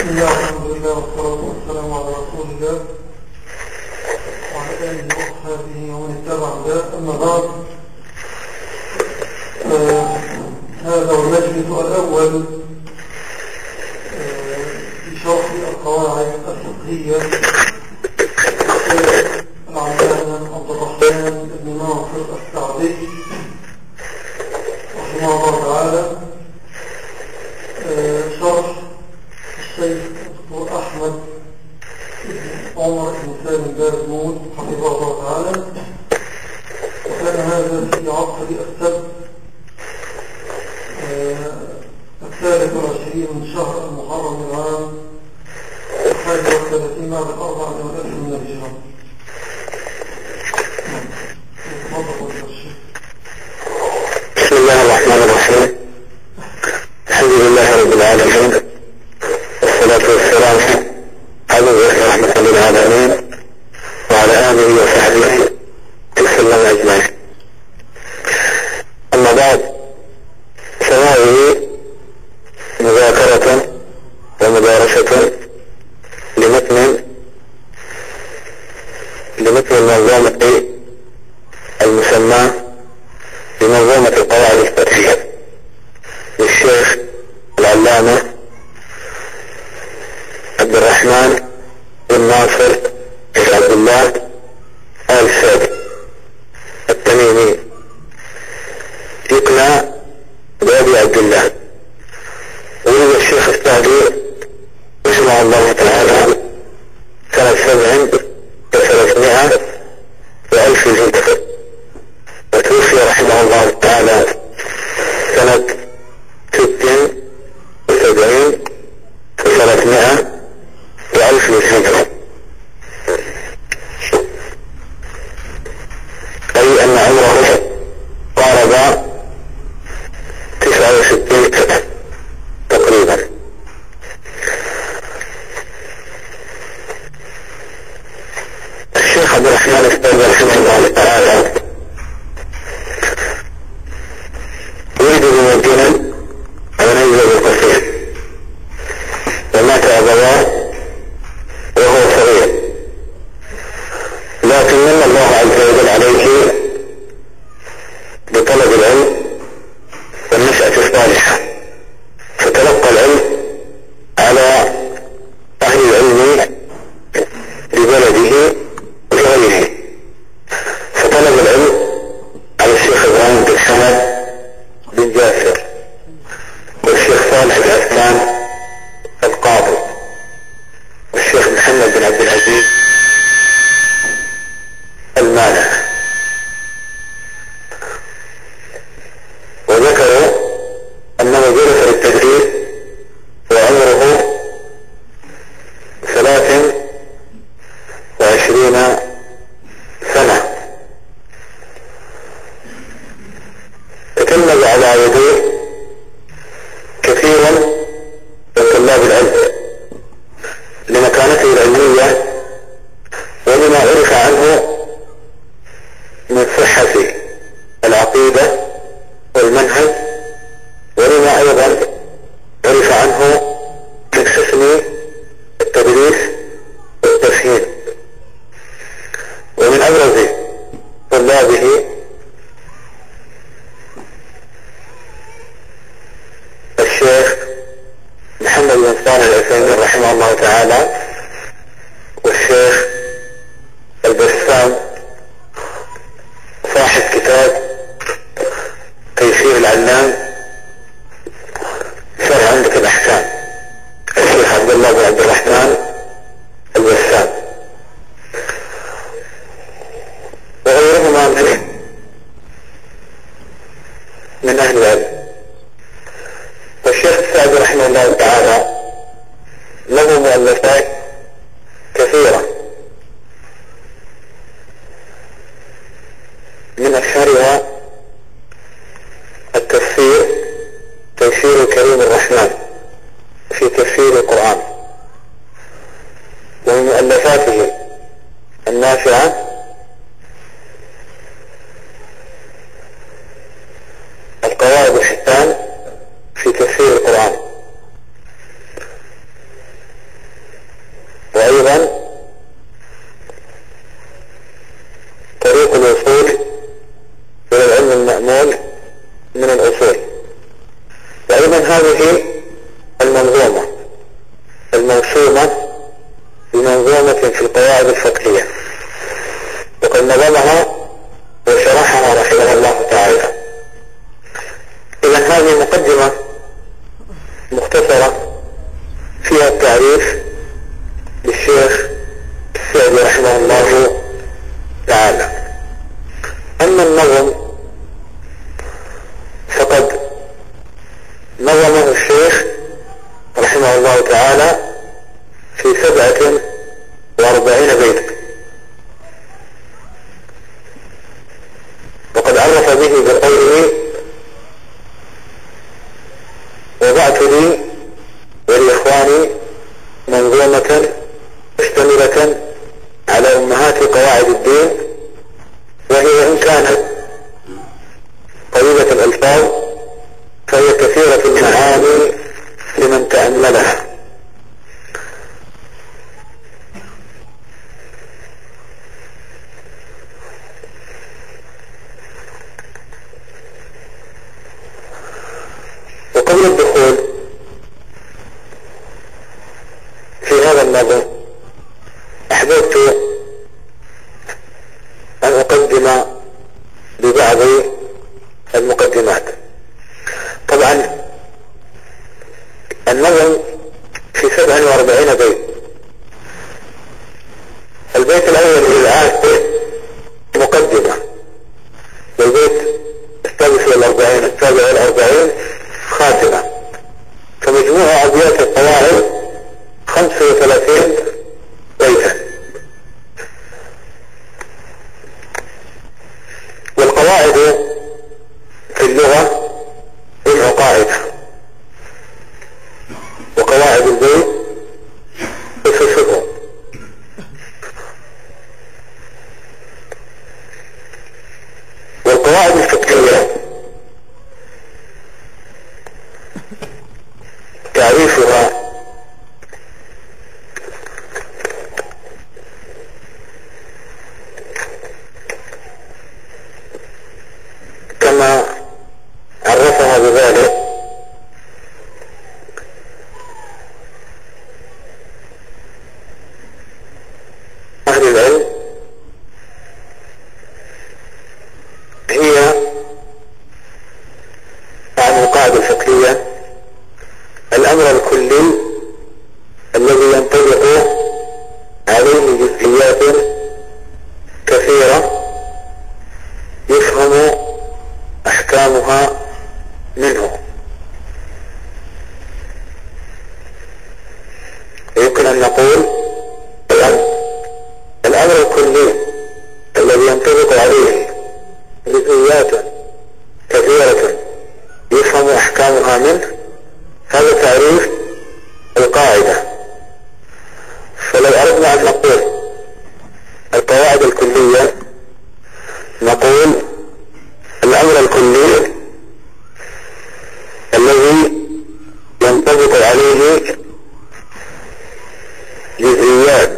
الله والحمد لله والصلاة والسلام على رسول الله وعلى آله وأصحابه ومن اتبع هداه. أما بعد، هذا هو المجلس الأول في شرح القواعد الفقهية العلامة عبد الرحمن بن ناصر السعدي رحمه الله تعالى، شرح الشيخ الدكتور أحمد بن عمر بن سالم بازمول حفظه الله تعالى. وكان هذا في عقد السبت 23 من شهر المحرم العام 31 بعد 4,000 من الهجرة. بسم الله الرحمن الرحيم. الحمد لله رب العالمين، والصلاة والسلام على رحمة للعالمين وعلى آله وصحبه وسلم أجمعين. أما بعد، فهذه مذاكرة ومدارسة لمتن المنظومة المسمى بمنظومة القواعد الفقهية للشيخ العلامة عبد الرحمن بن ناصر بن عبد الله آل سعد التميمي، يقنع بأبي عبد الله. ولد الشيخ السعدي رحمه الله تعالى سنة 7 و300 الهجرة، وتوفي رحمه الله تعالى سنة 76 و300 للهجرة، أي أن عمره قارب 69 سنة تقريبا. الشيخ عبد الرحمن السعدي رحمه الله تعالى ولد بمدينة ونزل بالقصير، ومات أبواه وهو صغير، لكن من الله عز وجل عليه بطلب العلم والنشأة الصالحة، فتلقى العلم على أهل العلم لبلده وغيره، فطلب العلم على الشيخ إبراهيم بن حمد بن جاسر، والشيخ صالح بن عثمان القاضي، والشيخ محمد بن عبد العزيز المانع. وذكروا أنه جلس للتدريس وعمره 23 سنة، تتلمذ على يديه كثيرا من طلاب العلم لمكانته العلمية ولما عرف عنه من صحة العقيدة والمنهج، ولما أيضا عرف عنه من حسن التدريس والتفهيم. ومن أبرز طلابه الشيخ محمد بن صالح العثيمين رحمه الله تعالى، والشيخ البسام صاحب كتاب تيسير العلام شرح عمدة الأحكام، الشيخ عبد الله بن عبد الرحمن البسام، وغيرهما من أهل العلم. والشيخ السعدي رحمه الله تعالى له مؤلفات كثيرة، من أشهرها التفسير تيسير كريم الرحمن في تفسير القرآن. ومن مؤلفاته النافعة القواعد الحسان في تفسير القرآن. من الأصول. وأيضا هذه المنظومة الموسومة بمنظومة في القواعد الفقهية، وقد نظمها وشرحها رحمه الله تعالى. إذا هذه مقدمة مختصرة فيها التعريف للشيخ السعدي رحمه الله تعالى. أما النظم فقد نظمه الشيخ رحمه الله تعالى في 47 بيت، وقد عرف به بقوله: وضعت لي ولإخواني منظومة مشتملة على أمهات قواعد الدين، وهي إن كانت قليلة الألفاظ فهي كثيرة المعاني لمن تأملها. وقبل الدخول في هذا النظم أحببت أن أقدم ببعض المقدمات. طبعا النظم في 47 بيت. البيت الأول للعاشر مقدمة، والبيت السادس والأربعين السابع والأربعين خاتمة، فمجموع أبيات القواعد 35 بيتا. والقواعد في اللغة جمع قاعدة، وقواعد البيت أسسه. والقواعد الفقهية تعريفها كما عرفها بذلك أهل العلم: هي عن القاعدة الفقهية الأمر الكلي الذي ينطبق عليه جزئيات كثيرة يفهم أحكامها منه. يمكن أن نقول الأمر الكلي الذي ينطبق عليه جزئيات كثيرة يفهم أحكامها منه، هذا تعريف القاعدة. فلو أردنا أن نقول القواعد الكلية نقول الأمر الكلي الذي ينطبق عليه جزئيات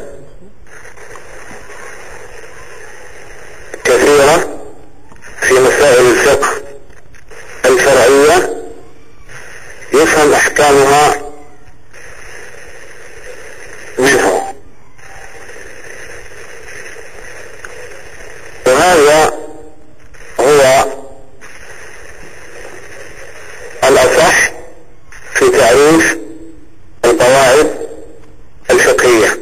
كثيرة في مسائل الفقه الفرعية يفهم أحكامها منه. وهذا هو الأصح في تعريف القواعد الفقهية،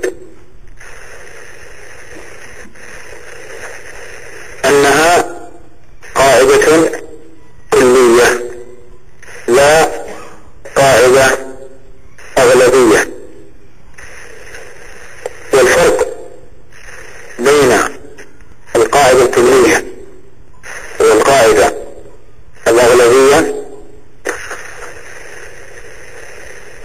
أنها قاعدة كلية لا قاعدة أغلبية. والفرق بين القاعدة الكلية والقاعدة الأغلبية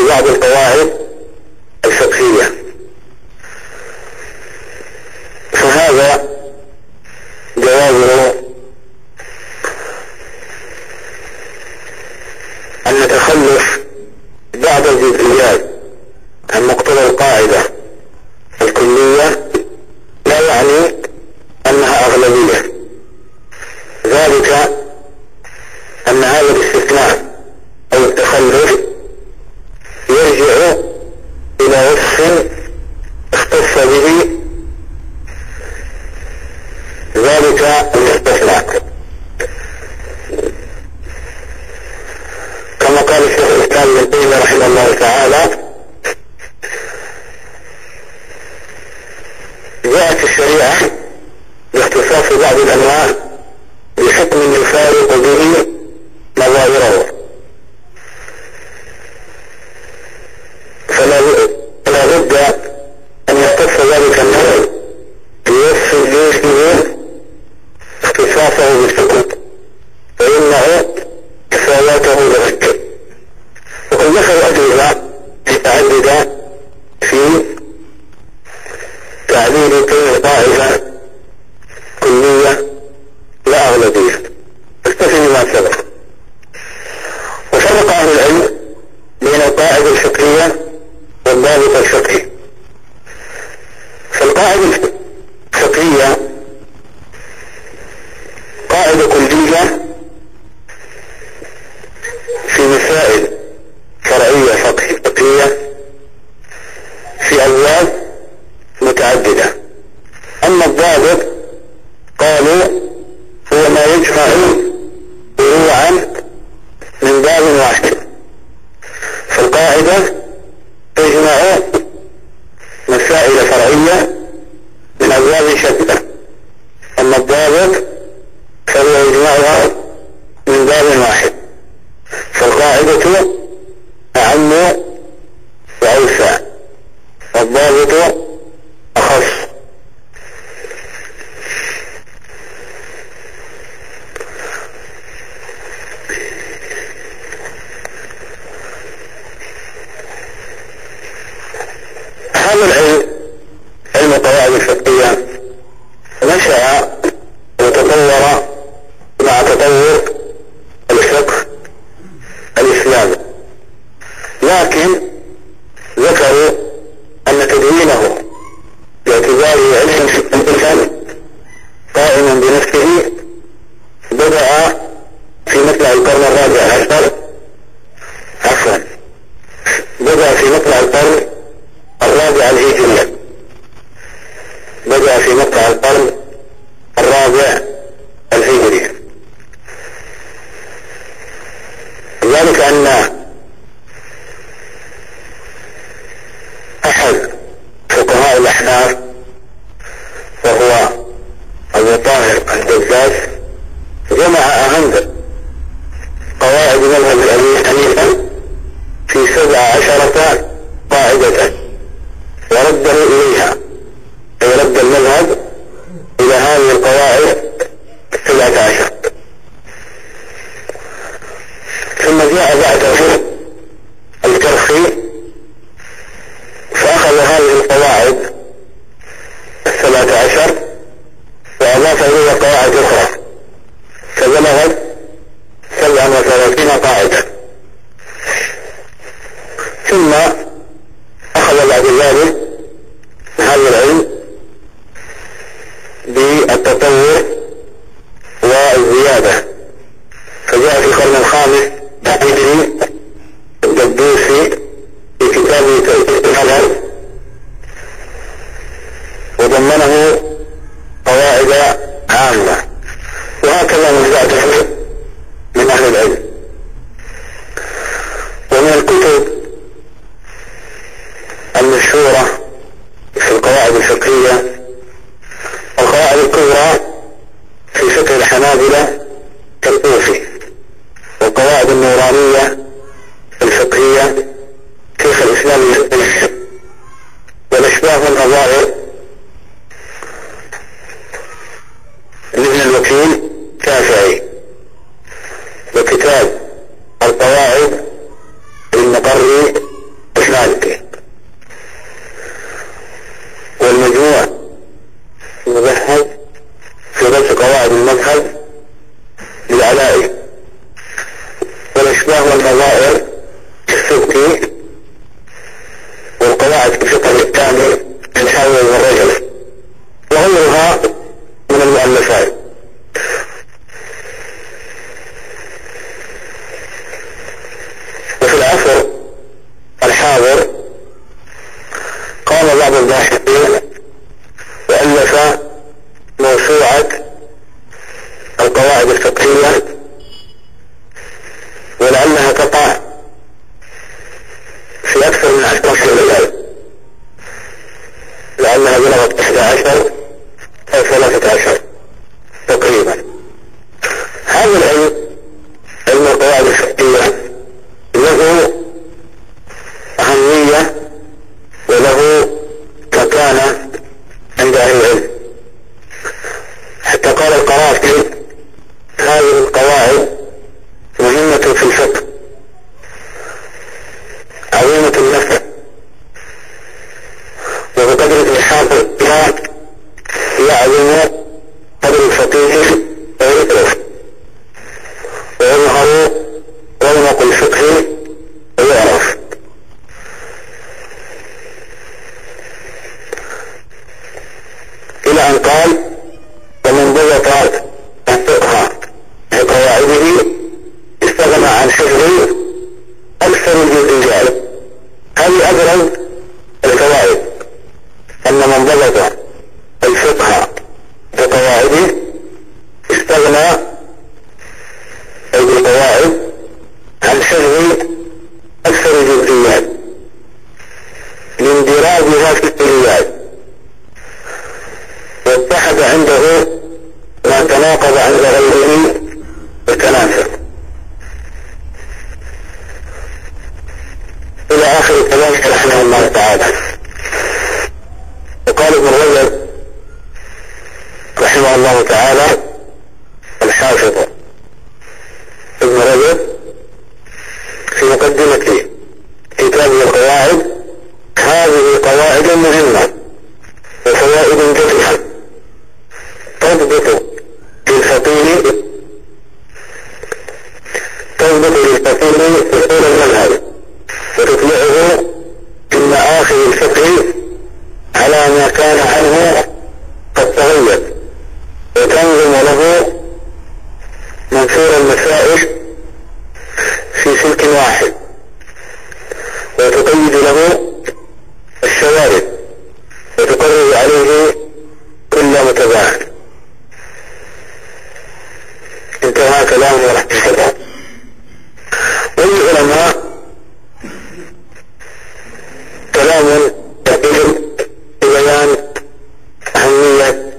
بعض القواعد الفقهية. فهذا جوابه أن تخلف بعض الجزئيات عن مقتضى القاعدة الكلية لا يعني أنها أغلبية، ذلك أن هذا الاستثناء أو التخلف يرجع إلى وصف اختص به ذلك الاستثناء، كما قال الشيخ الإسلام ابن تيمية رحمه الله تعالى: جاءت الشريعة باختصاص بعض الأنواع بحكم يفارق به نظائره، فلا بد أن يختص ذلك النوع بوصف يوجب اختصاصه بالحكم ويمنع تفاوته للحكم. وقد ذكروا أدلة متعددة في تعليل كل قاعدة كلية لا أغلبية، اكتفي بما سبق. وفرق أهل العلم بين القاعدة الفقهية والضابط الفقهي. فالقاعدة الفقهية قاعدة كلية في مسائل فرعية فقهية في أبواب متعددة. أما الضابط قالوا هو ما يجمع فروعا من باب واحد، فالقاعدة تجمع مسائل فرعية من أبواب شتى، أما الضابط فهو يجمعها من باب واحد، فالقاعدة أعم وأوسع والضابط أخص. هذا العلم، علم القواعد الفقهية، نشأ وتطور مع تطور الفقه الإسلامي، لكن ذكروا أن تدوينه باعتباره علم فقهي قائما بنفسه بدأ في مطلع القرن الرابع عشر، بدأ في مطلع القرن الرابع الهجري، بدأ في مطلع القرن الرابع الهجري. ذلك أن أحد فقهاء الأحناف وهو أبو طاهر الدجاج جمع أهم قواعد مذهب أبي حنيفة في 17 قاعدة ورده إليها، أي رد المذهب إلى هذه القواعد 17. ثم جاء بعده الكرخي فأخذ هذه القواعد 17 وأضاف إليها قواعد أخرى فبلغت 37 قاعدة. ثم أخذ بعد ذلك هذا العلم بالتطور والزيادة، فجاء في القرن الخامس الهجري الدبوسي في كتابه تأثير النظر وضمنه قواعد عامة، وهكذا من بعده من أهل العلم. ومن الكتب المشهورة في القواعد الفقهية القواعد الكبرى في فقه الحنابلة كالطوفي، والقواعد النورانية الفقهية شيخ الإسلام ابن تيمية، والأشباه النظائر لابن الوكيل شافعي، وكتاب القواعد للمقري الناظر قام بعض الباحثين وألف موسوعة القواعد الفقهية، ولعلها تقع في أكثر من 10 رجال، لعلها بلغت 11 أو 13 تقريبا. هذا العلم، علم القواعد الفقهية، له أهمية وله مكانة عند أهل العلم، حتى قال القرافي: هذه القواعد مهمة في الفقه، عظيمة النفع، وبقدر الإحاطة بها يعظم قدر الفقيه ويكرف، ويظهر رونق الفقه ويعرف. إلى أن قال: ومن ضبط الفقه بقواعده استغنى عن حفظ أكثر الجزئيات. هذه أبرز الفوائد، أن من ضبط الفقه بقواعده استغنى بالقواعد عن حفظ أكثر الجزئيات لاندراجها في الكليات، واتحد عنده ما تناقض عند غيره بالتناسق، إلى آخر كلامه رحمه الله تعالى. وقال ابن رجب رحمه الله تعالى، الحافظ ابن رجب في مقدمة كتابه القواعد: هذه قواعد مهمة وفوائد جسمة تضبط للفقيه أصول المذهب، وتطلعه من مآخذ الفقه على ما كان عنه قد تغير، وتنظم له منثور المسائل في سلك واحد، وتقيد له الشوارد، وتقرر عليه كل متباعد. انتهى كلامه رحمه الله. وللعلماء كلام دقيق ببيان أهمية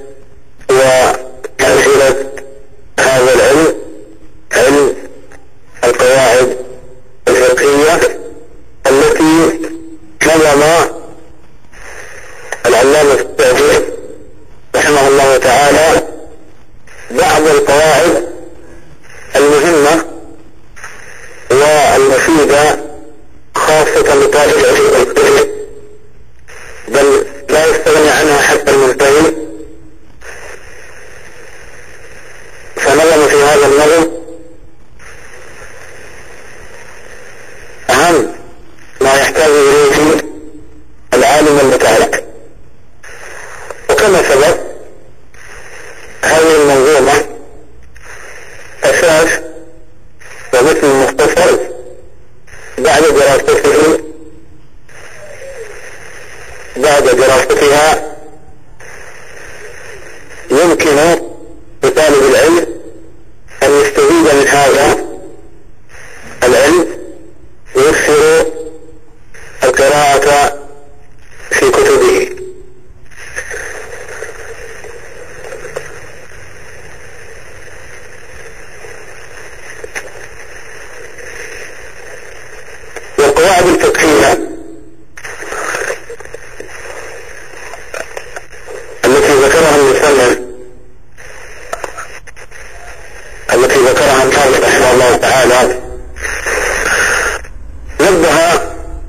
ومنزلة هذا العلم، علم القواعد الفقهية، التي نظم العلامة السعدي رحمه الله تعالى بعض القواعد المهمة والمفيدة خاصة لطالب العلم، بل لا يستغني عنها حتى المنتهي. فنظم في هذا النظم أهم ما يحتاج إليه العالم المتعلق. وكما سبق، هذه المنظومة أساس ومثل مختصر بعد دراستها يمكن لطالب العلم أن يستفيد من هذا العلم ويكثر القراءة في كتبه. والقواعد الفقهية التي ذكرها المصنف، التي ذكرها الحافظ رحمه الله تعالى، نبه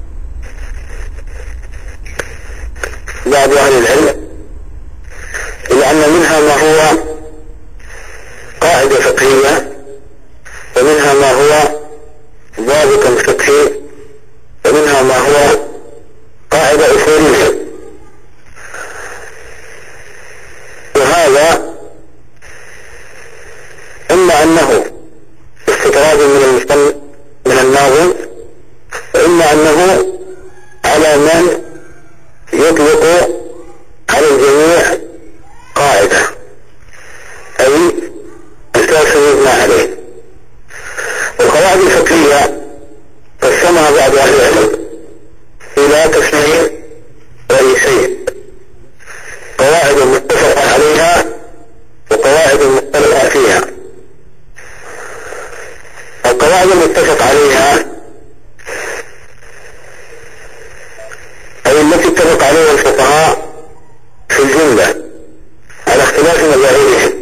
بعض أهل العلم إلى أن منها ما هو قاعدة فقهية، ومنها ما هو ضابط فقهي، ومنها ما هو قاعدة أصولية. وهذا إما أنه استطراد من الناظم، وإما أنه بعض أهل العلم إلى قسمين رئيسين: قواعد متفق عليها وقواعد مختلف فيها. القواعد المتفق عليها أي التي اتفق عليها الفقهاء في الجملة على اختلاف مذاهبهم،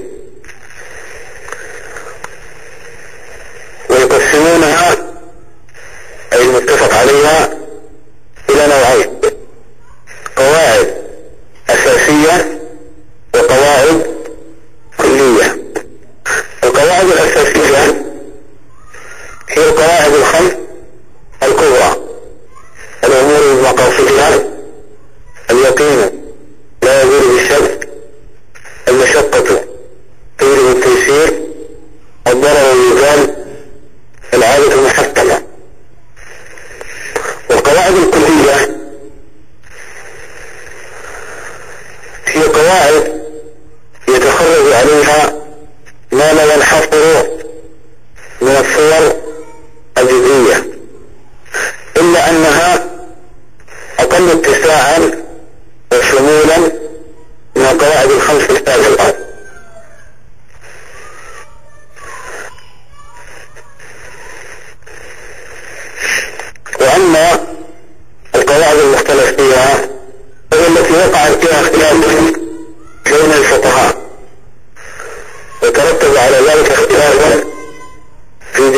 ويقسمونها أي المتفق عليها إلى نوعين: قواعد أساسية وقواعد كلية. القواعد الأساسية هي القواعد الخمس الكبرى: الأمور بمقاصدها، اليقين لا يزول بالشك، المشقة تجلب التيسير، الضرر يزال، العادة محكمة. والقواعد الكلية هي قواعد يتخرج عليها ما لا ينحصر من الصور الجزئية، إلا أنها أقل اتساعا وشمولا من القواعد الخمس السابقة. وأما القواعد المختلف فيها هي التي وقعت فيها اختلاف بين الفقهاء وترتب على ذلك اختلافا في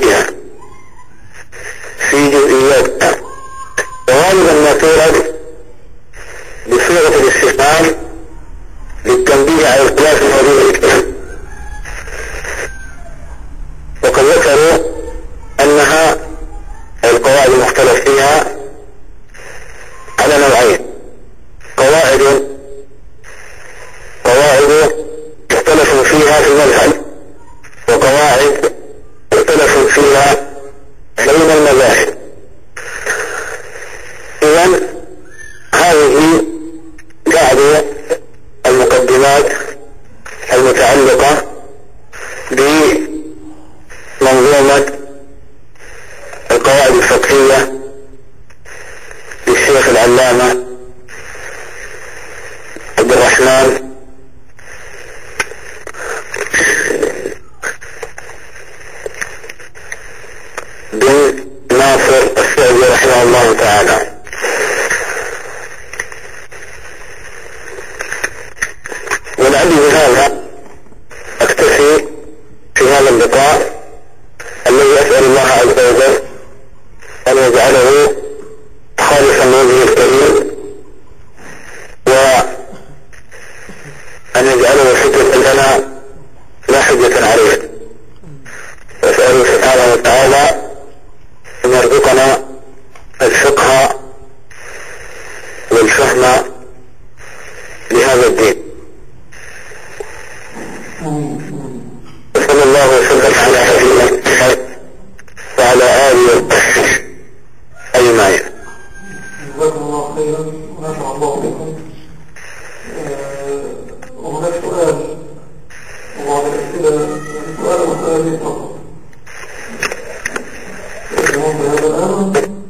جزئياتها، وغالبا ما تورد بصيغة الاستفهام للتنبيه على الخلاف الموجود فيها. وقد ذكروا أنها القواعد المختلف فيها على نوعين: قواعد اختلفوا فيها في المذهب، وقواعد اختلفوا فيها بين المذاهب. إذن هذه بعض المقدمات المتعلقة بمنظومة القواعد الفقهية للشيخ العلامة عبد الرحمن بن ناصر السعدي رحمه الله تعالى. ولعلي بهذا أكتفي في هذا اللقاء الذي أسأل الله عز وجل أن يجعله خالصا لوجهه الكريم، وأن يجعله حجة لنا لا حجة عليه. وأسأله سبحانه وتعالى أن يرزقنا الفقه والفهم لهذا الدين. وصلى الله وسلم على نبينا محمد وعلى آله وصحبه أجمعين. جزاكم الله خيرا ونفع الله بكم. وهناك سؤال وبعض الأسئلة، سؤال وسؤالين فقط. يجمعون بهذا الأمر.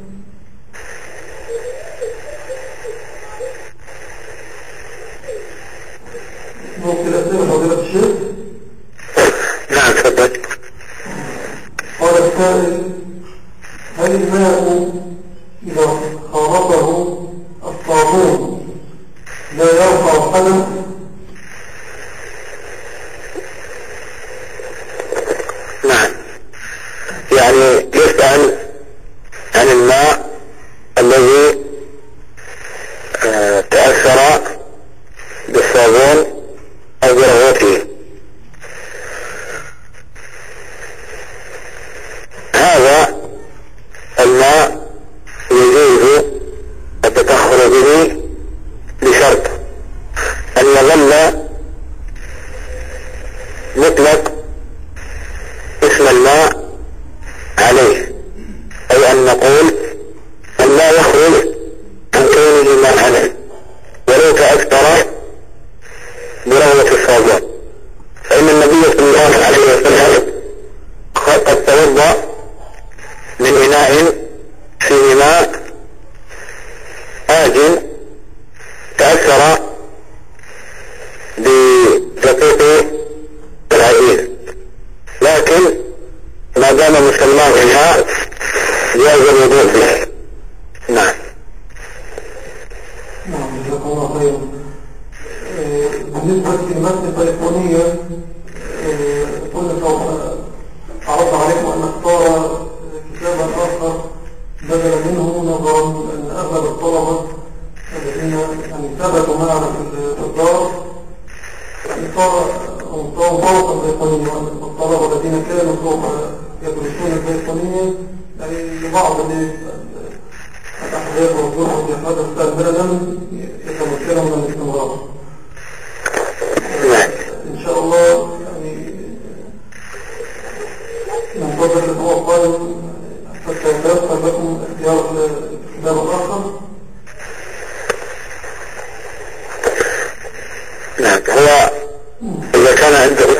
ممكن أسئلة فضيلة الشيخ؟ نعم تفضل. قال السائل: هل الماء إذا خالطه الصابون لا يرفع حدث؟ نعم، يعني يسأل عن الماء الذي تأثر بالصابون أو برغوته. هذا الماء يجوز التطهر به بشرط أن جاز الوضوء به. نعم. نعم جزاك الله خيرا. بالنسبة للمتن التليفونية كنا سوف عرض عليكم أن نختار كتابا آخر بدلا منه، نظرا أن أغلب الطلبة الذين ثبتوا معنا في الدار صاروا فرقا تليفونيا، الطلبة الذين كانوا سوف يدرسون التليفونية يعني لبعض الأحداث والظروف في هذا الأستاذ لم يتمكنوا من الاستمرار. إن شاء الله يعني ننتظر الأسبوع القادم حتى يتيسر لكم اختيار الكتاب الآخر. نعم. هو إذا كان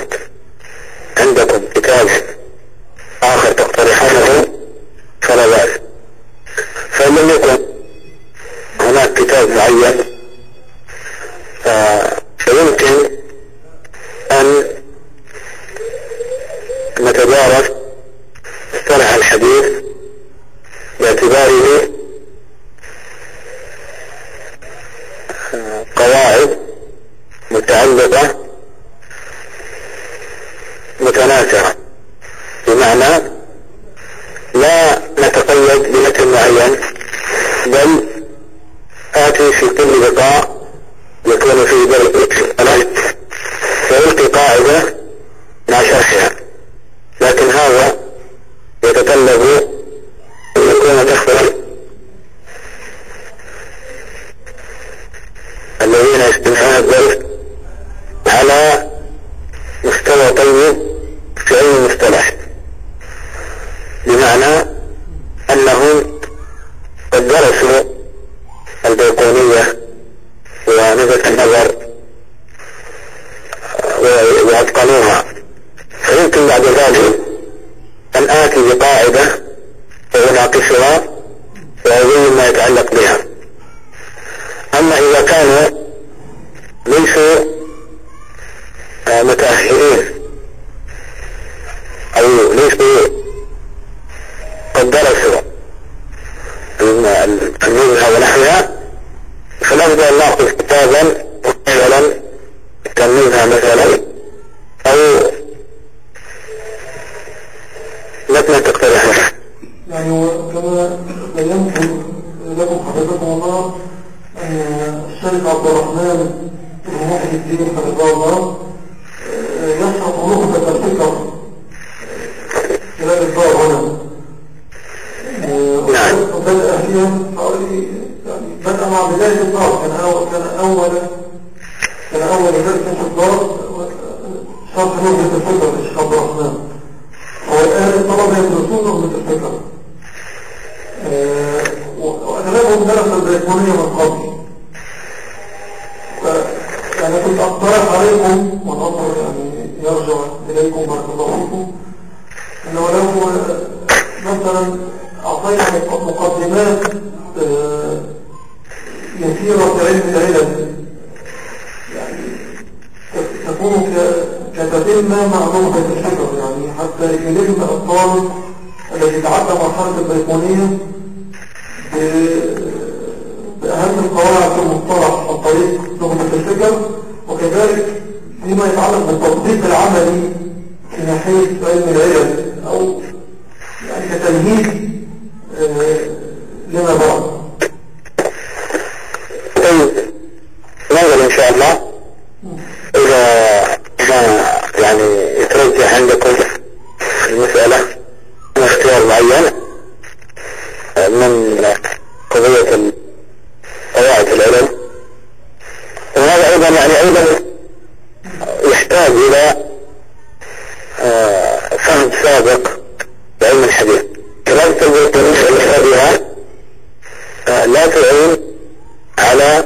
عندكم كتاب آخر تقترحونه فلا بأس، فإن لم يكن هناك كتاب معين فيمكن أن نتدارس مصطلح الحديث باعتباره قواعد متعلقة متناسقة، بمعنى لا نتقيد بمثل معين، بل آتي في كل لقاء يكون فيه درس فيلقي قاعدة مع شرحها، لكن هذا يتطلب أن يكون تخبر الذين يستمعون الدرس على مستوى طيب في علم المصطلح، بمعنى أنهم قد درسوا البيقونية ونزلة النظر وأتقنوها، فيمكن بعد ذلك أن آتي بقاعدة وأناقشها وأبين ما يتعلق بها. أما إذا كانوا ليسوا متأهلين أو ليسوا قد درسوا النزهة ونحوها، فالأفضل أن نأخذ كتابا مثلا كالنزهة مثلا أو متن تقترحه. يعني كما بينت لكم حفظكم الله أن الشيخ عبد الرحمن بن محي الدين حفظه الله يشرح نخبة الفكر خلال الدار هنا، وبدأ فيها حوالي يعني بدأ مع بداية الدار، كان أول درس في الدار شرح نخبة الفكر للشيخ عبد الرحمن، والآن الطلبة يدرسون نخبة الفكر وأغلبهم درس البيقونية من قبل. يعني كنت أقترح عليكم والأمر يعني يرجع إليكم بارك الله فيكم، أنه لو مثلا أعطينا مقدمات يسيرة في علم العلم يعني تكون كتتمة معلومة الفكر، يعني حتى يلم الطالب الذي تعدى مرحلة البيقونية بأهم القواعد في المصطلح عن طريق نخبة الفكر، وكذلك فيما يتعلق بالتطبيق العملي في ناحية علم العلم أو يعني كتمهيد لما بعد. ننظر إن شاء الله إذا ما يعني يترجح عندكم المسألة من اختيار معين من قضية قواعد العلم، وهذا أيضا يعني أيضا يحتاج إلى فهم سابق بعلم الحديث. كلام تبدأ بها لا تعين على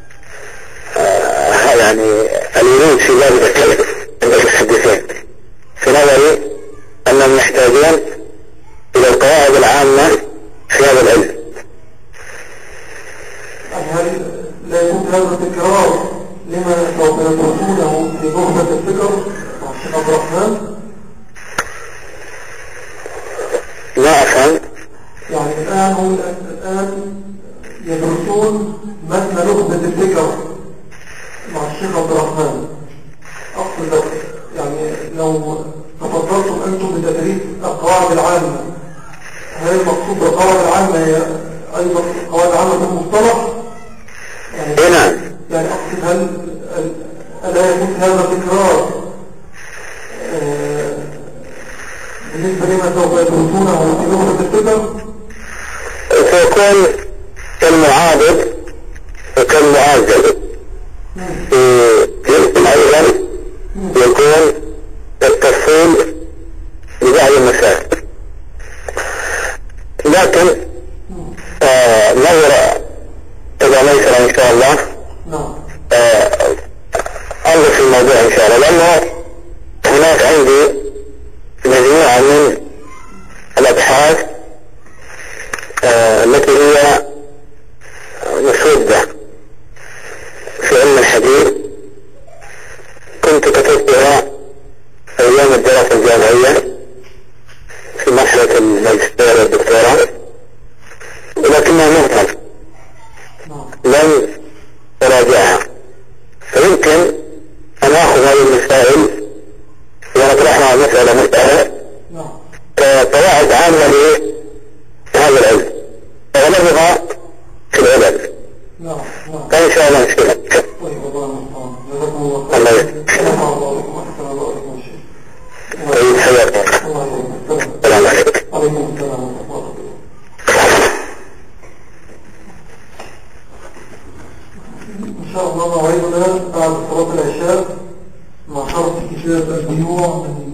يعني الورود في باب الكلام عند المحدثين، في نظري أنهم يحتاجون إلى القواعد العامة في هذا العلم. هل لا يكون هذا التكرار لما سوف يدرسونه في نخبة الفكر مع الشيخ عبد الرحمن؟ لا أفهم. يعني يعني الآن هم الآن يدرسون متن نخبة الفكر مع الشيخ عبد الرحمن. أقصد يعني لو تفضلتم أنتم بتدريس القواعد العامة، هل المقصود بالقواعد العامة هي أيضا القواعد العامة في المصطلح؟ يعني أقصد هل ألا يكون هذا تكرار بالنسبة لما سوف يدرسونه في نخبة الفكر؟ سيكون كالمعاضد وكالمعاجل. يمكن أيضا يكون التفصيل ببعض المسائل، لكن نظرة إذا ميسر إن شاء الله أنظر في الموضوع إن شاء الله، لأنه هناك عندي مجموعة من الأبحاث التي هي مسودة في علم الحديث كنت كتبتها أيام الدراسة الجامعية في مرحلة الماجستير والدكتوراه، ولكنها مهمة لم أراجعها، فيمكن أن أخذ هذه المسائل ونطرحها مسألة كقواعد عامة لهذا العلم وغلبها في العلم. فإن شاء الله نشكرك. الله يسلمك. السلام عليكم. إن شاء الله موعدنا بعد صلاة العشاء مع شرح كتاب البيوع من